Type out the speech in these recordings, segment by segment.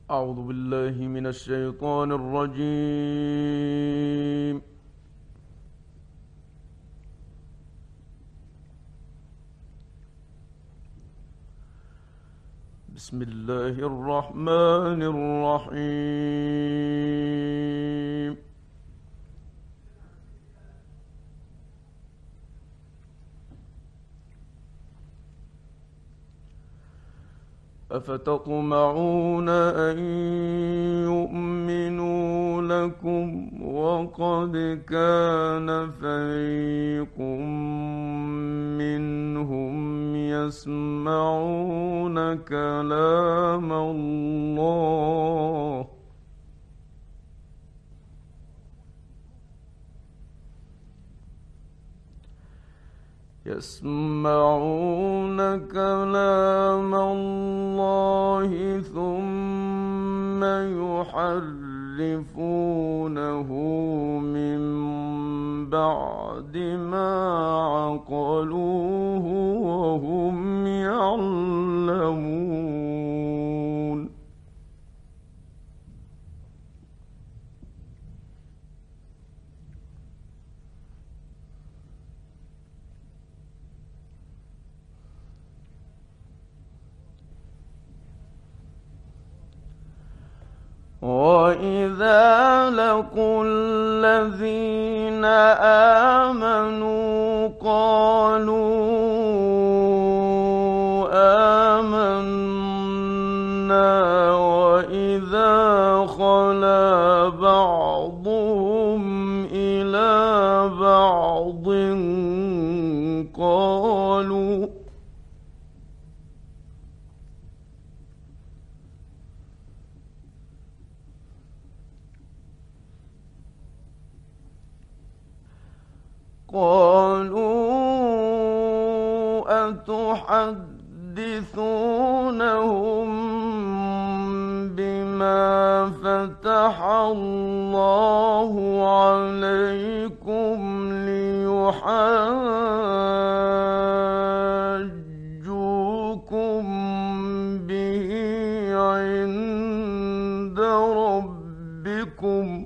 أعوذ بالله من الشيطان الرجيم. بسم الله الرحمن الرحيم. أفتطمعون أن يؤمنوا لكم وقد كان فريق منهم يسمعون كلام الله ثم يحرفونه من بعد ما عقلوه وهم يعلمون. وَإِذَا لَقُوا الَّذِينَ آمَنُوا قَالُوا آمَنَّا وَإِذَا خَلَا بَعْضُهُمْ إِلَى بَعْضٍ قالوا أتحدثونهم بما فتح الله عليكم ليحاجوكم به عند ربكم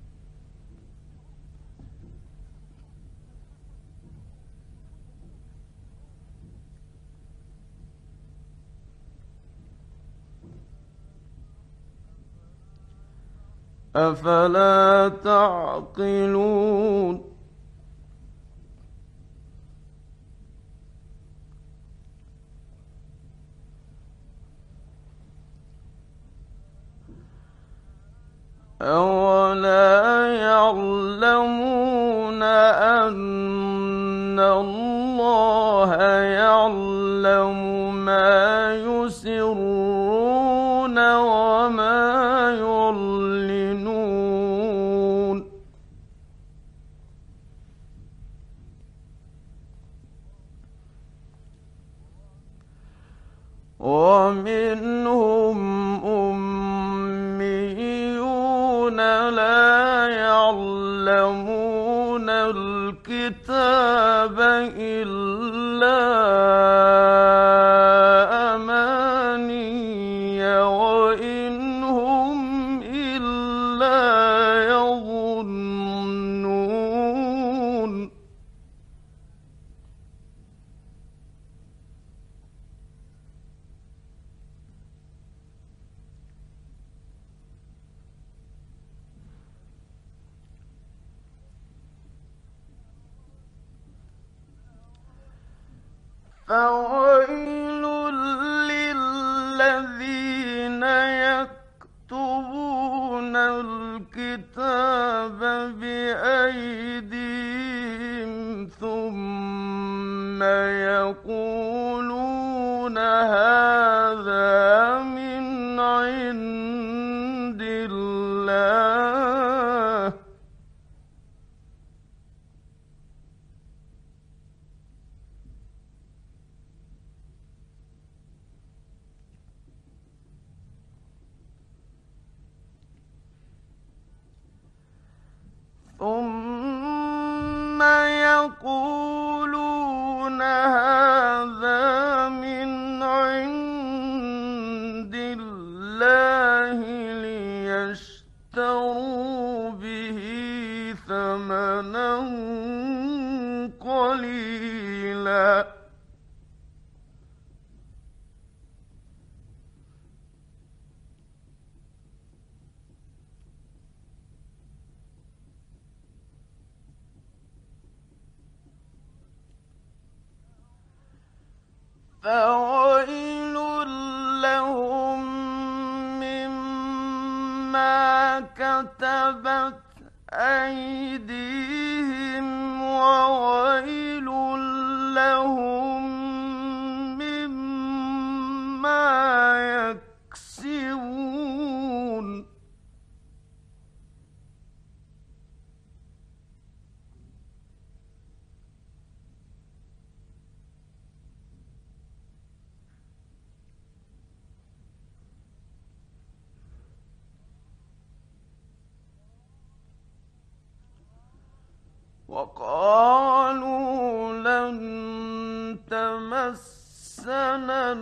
أفلا تعقلون. أولا يعلمون أن الله يعلم ما يسرون وما يعلنون. ومنهم أميون لا يعلمون الكتاب إلا أماني وإن هم إلا يظنون. فويل للذين يكتبون الكتاب بأيديهم ثم يقولون هذا من عند الله ثم يقولون هذا من عند الله ليشتروا به ثمنا قليلا. فويل لهم مما كتبت أيديهم وويل لهم مما يكسبون. وقالوا لن تمسنا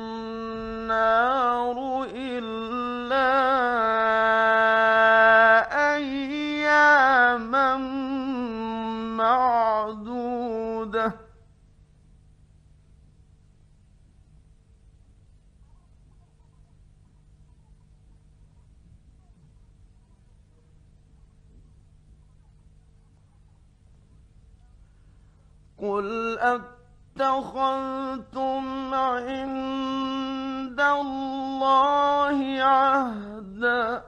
النار إلا أياما معدودة. قل أتخذتم عند الله عهدا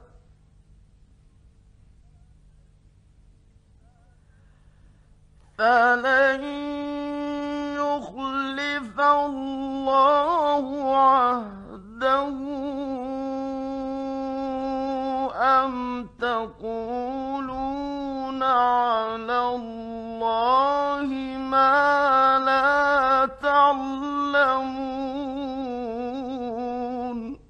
فلن يخلف الله عهده أم تقولون على الله ما لا تعلمون.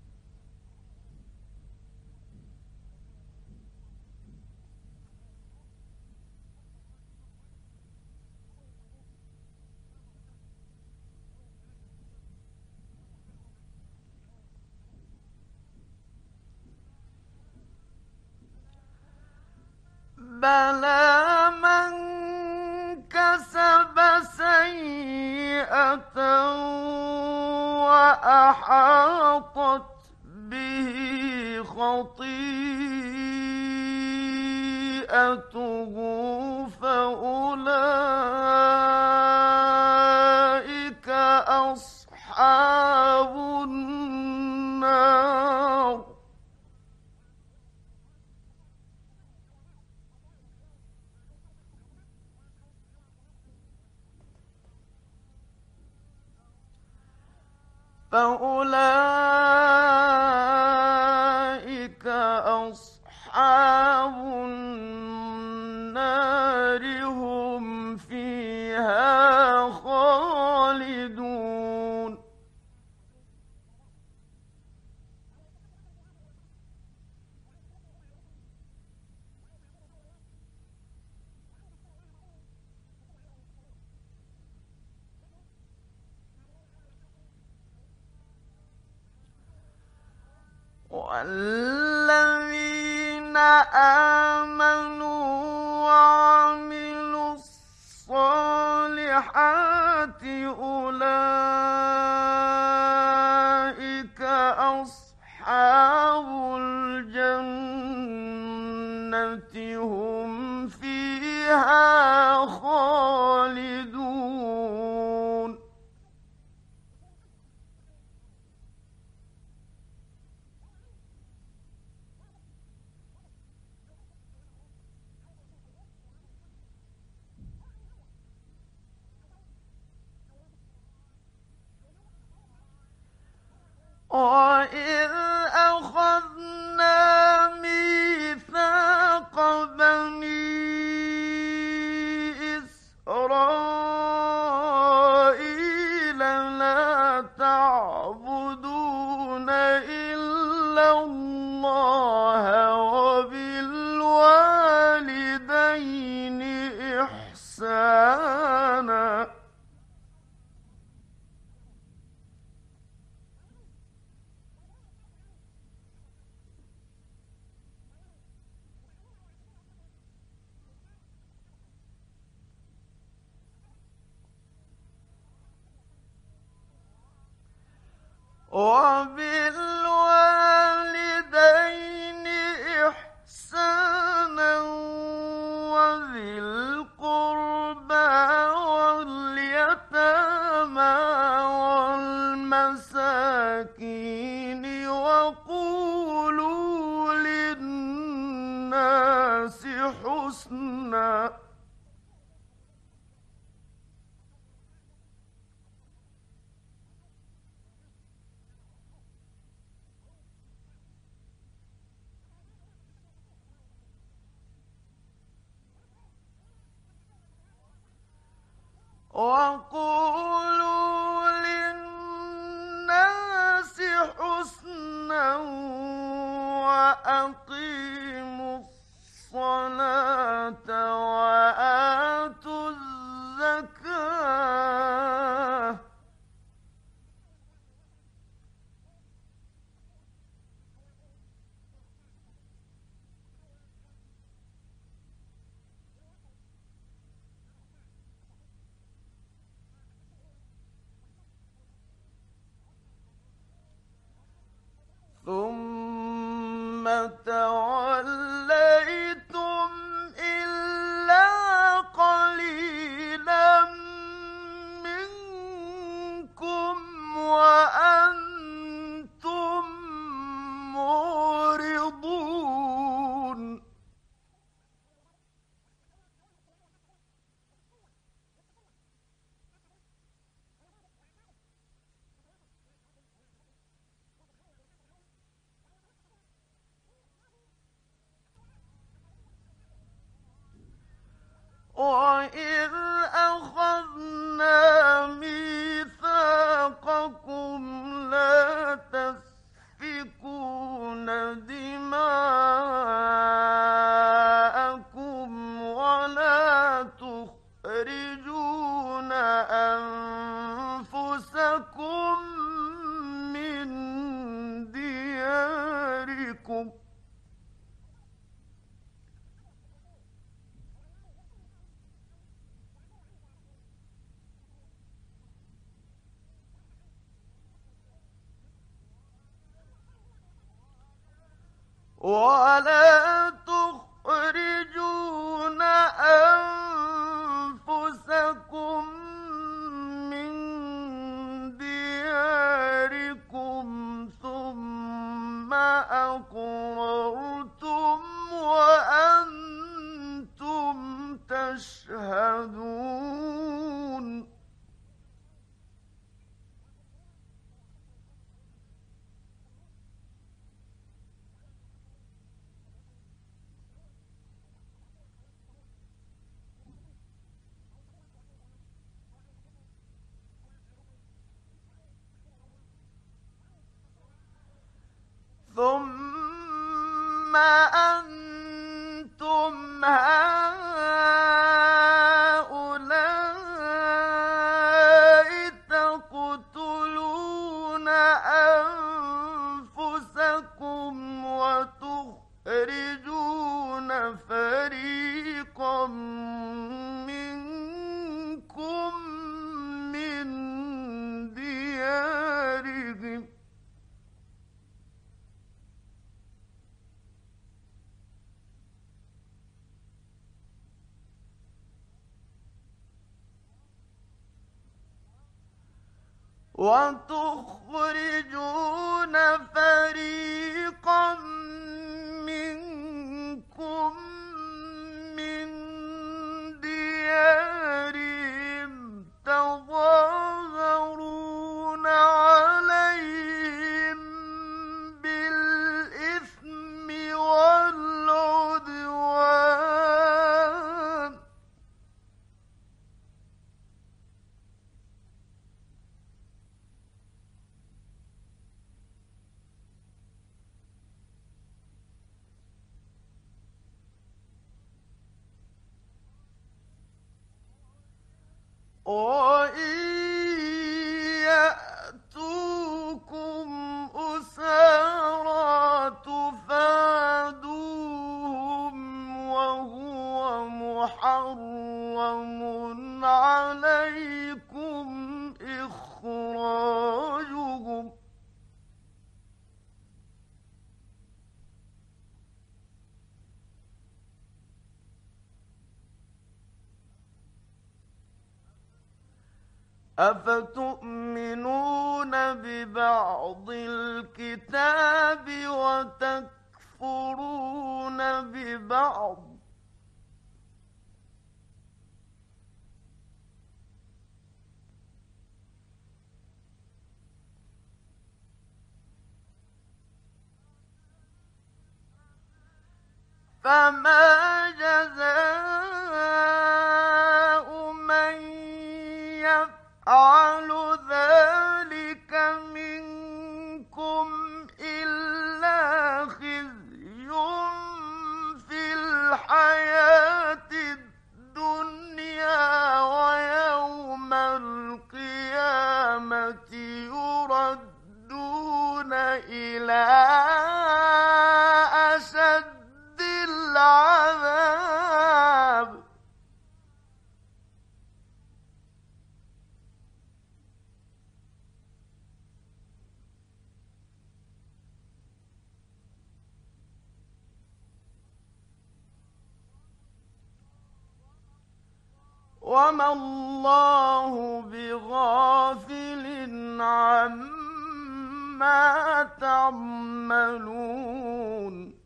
بلى من كسب سيئة وأحاطت به خطيئته فأولئك أصحاب النار. فأولئك أصحاب النار هم فيها خالدون. والذين آمنوا وعملوا الصالحات أولئك أصحاب الجنة هم فيها خالدون. وإذ أخذنا ميثاق بني إسرائيل لا تعبدون إلا الله وبالوالدين إحسانا. وبالوالدين إحسانا وذي القربى واليتامى والمساكين وقولوا للناس حسنا. وقولوا للناس حسنا وأقيموا الصلاة وآتوا الزكاة ثم توليتم إلا قليلا منكم وأنتم معرضون. وَإِذْ أَخَذْنَا مِيثَاقَكُمْ لَا تَسْفِكُونَ دِمَاءَكُمْ وَلَا تُخْرِجُونَ أَنفُسَكُم مِّن دِيَارِكُمْ ولا تخرجون أنفسكم من دياركم ثم أقررتم وأنتم تشهدون. ثم أنتم هؤلاء تقتلون أنفسكم وتخرجون فريقا منكم من ديارهم وتخرجون فريقا منكم من ديارهم تظاهرون عليهم بالإثم والعدوان وإن يأتوكم أسارى تفادوهم وهو محرم عليكم إخراجهم أفتؤمنون ببعض الكتاب وتكفرون ببعض، فما جزاء من يفعل ذلك منكم إلا خزي في الحياة الدنيا، ويوم القيامة يردون إلى أشد العذاب. وما الله بغافل عما تعملون.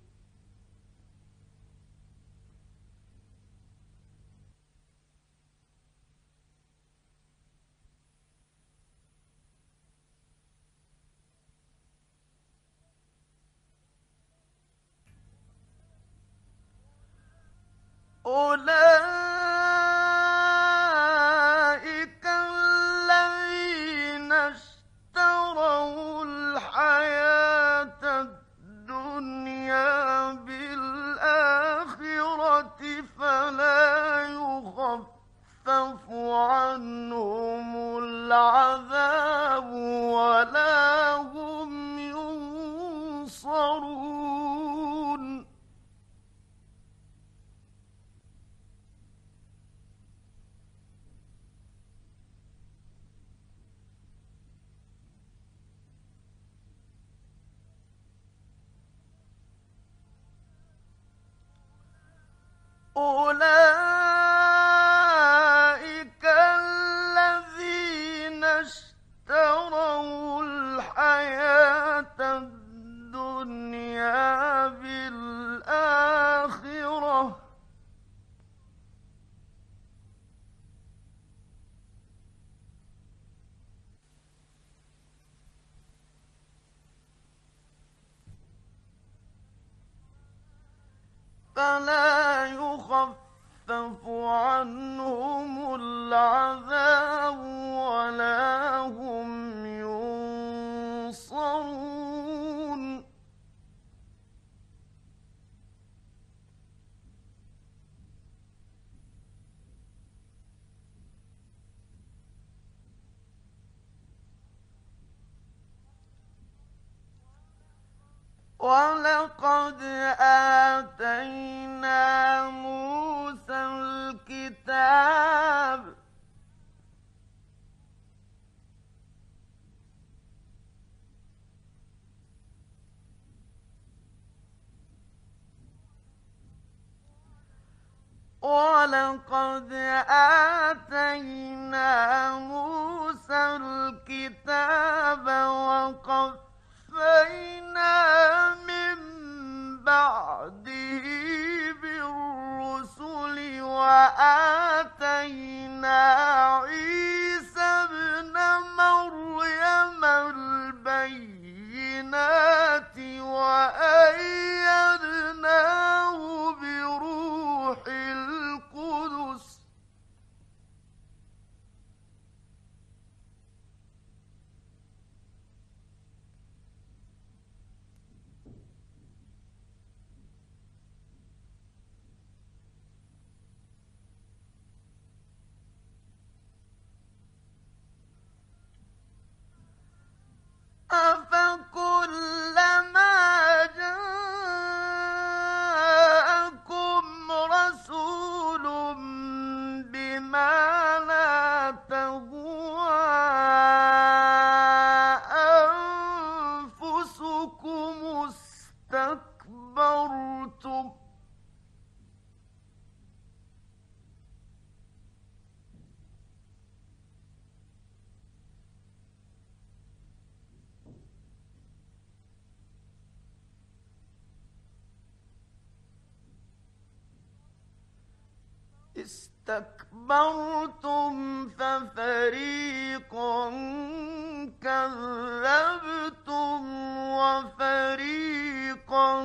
أولئك الذين اشتروا الحياة الدنيا بالآخرة، فلا يخفف عنهم العذاب ولا هم ينصرون. أولئك الذين اشتروا الحياة الدنيا بالآخرة، فلا يخفف عنهم العذاب ولا هم ينصرون. ولقد آتينا موسى الكتاب ولقد آتينا موسى الكتاب وقفينا من بعده بالرسل وآتينا عيسى ابن مريم البينات وأيدناه بروح القدس أفكلما جاءكم رسول بما لا تهوى أنفسكم استكبرتم اسْتَكْبَرْتُمْ فَفَرِيقًا كَذَّبْتُمْ وَفَرِيقًا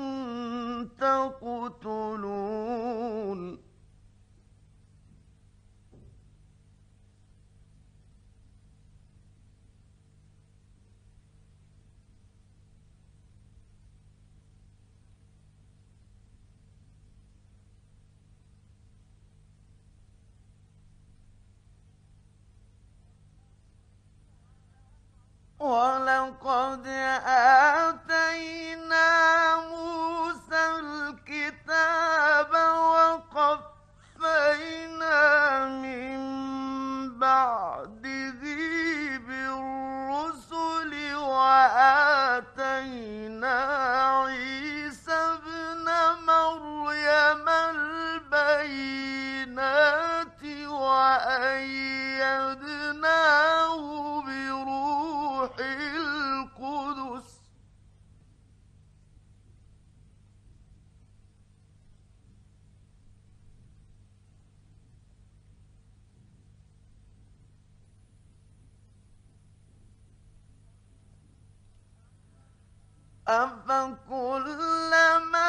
تَقْتُلُونَ وَلَقَدْ آتَيْنَا مُوسَى الْكِتَابَ وَقَفَّيْنَا مِن بَعْدِهِ بِالرُّسُلِ وَآتَيْنَا عِيسَى ابْنَ مَرْيَمَ الْبَيِّنَاتِ وَأَيَّدْنَاهُ بِرُوحِ الْقُدُسِ أَفَكُلَّمَا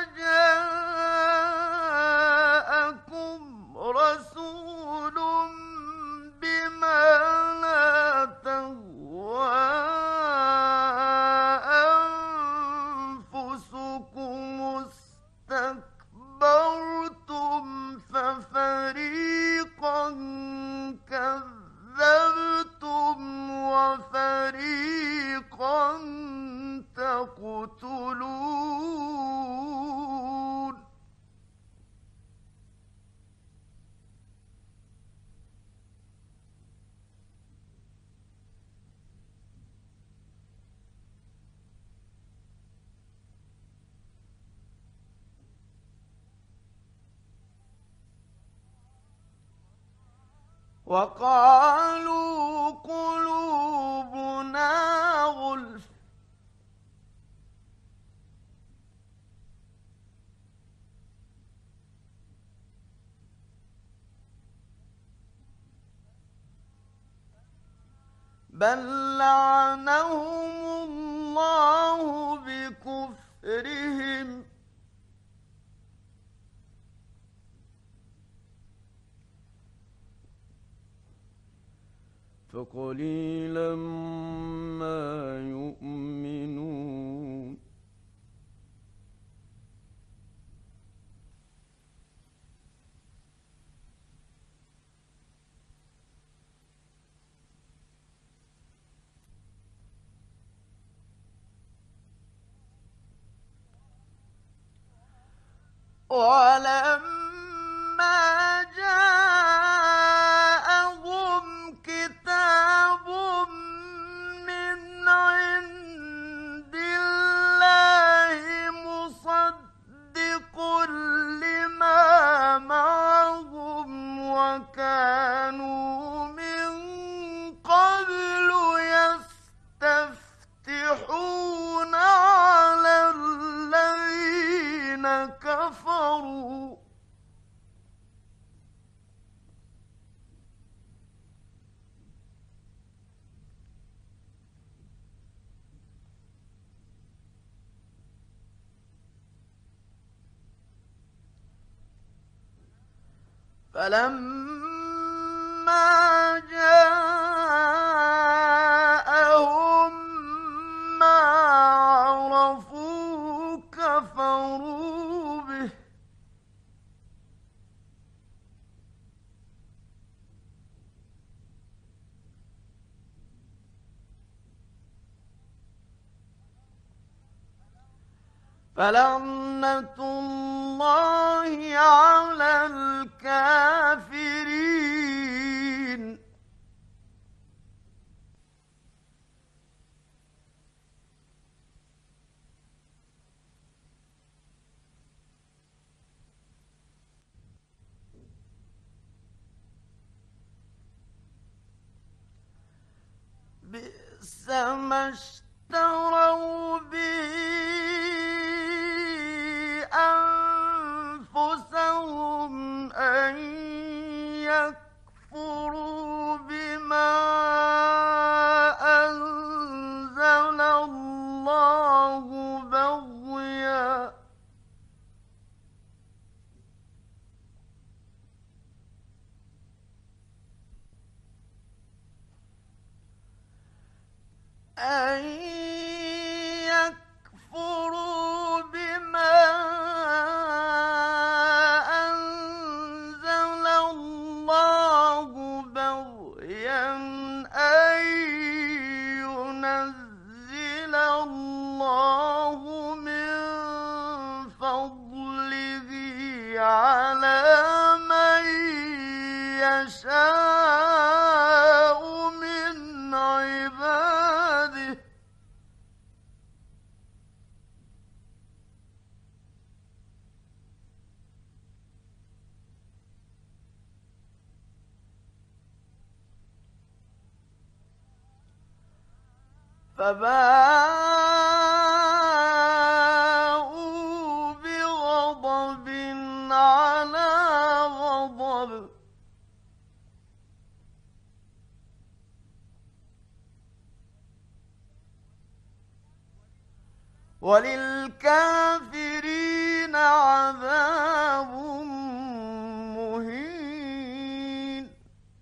جَاءَكُمْ رَسُولٌ بِمَا لَا تَهْوَىٰ أَنفُسُكُمُ اسْتَكْبَرْتُمْ فَفَرِيقًا كَذَّبْتُمْ وَفَرِيقًا تَقْتُلُونَ وَقَالُوا قُلُوبُنَا غُلْفٌ بَل لَّعَنَهُمُ اللَّهُ بِكُفْرِهِمْ فَقَلِيلًا مَّا يُؤْمِنُونَ وَلَمَّا جَاءَهُمْ كِتَابٌ مِّنْ عِندِ اللَّهِ مُصَدِّقٌ لِّمَا مَعَهُمْ وَكَانُوا مِن قَبْلُ يَسْتَفْتِحُونَ عَلَى الَّذِينَ كَفَرُوا فَلَمَّا جَاءَهُم مَّا عَرَفُوا كَفَرُوا بِهِ فَلَعْنَةُ اللَّهِ عَلَى الْكَافِرِينَ بِئْسَ مَا اشْتَرَوْا بِهِ أَنفُسَهُمْ أَن أن يكفروا بما أنزل الله بغيا أن ينزل الله من فضله على من يشاء من عباده فباءوا بغضب على غضب وللكافرين عذاب مهين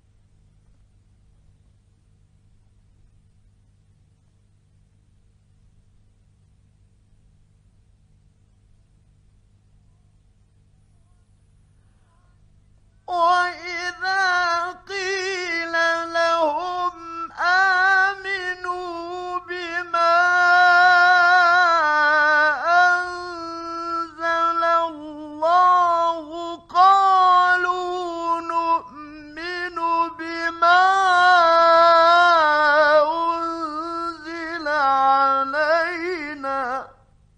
وإذا قيل لهم آمنوا بما أنزل الله قالوا نؤمن بما أنزل علينا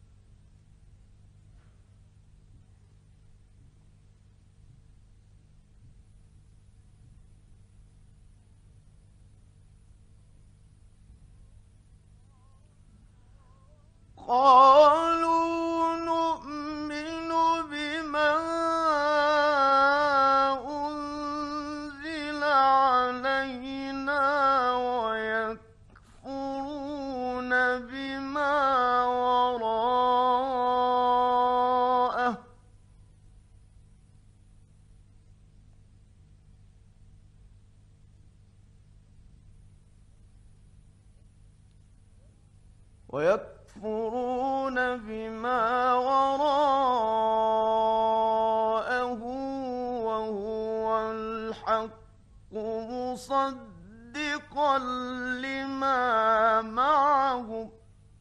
قالوا نؤمن بما أنزل علينا ويكفرون بما وراءه وهو الحق مصدقا لما معهم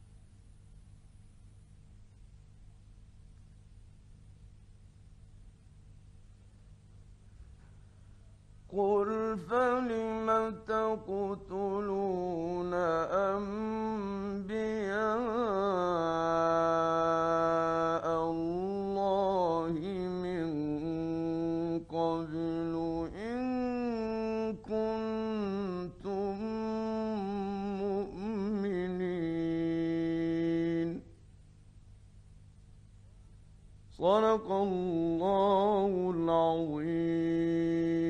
قل فلم تقتلون أنبياء الله من قبل إن كنتم مؤمنين صدق الله العظيم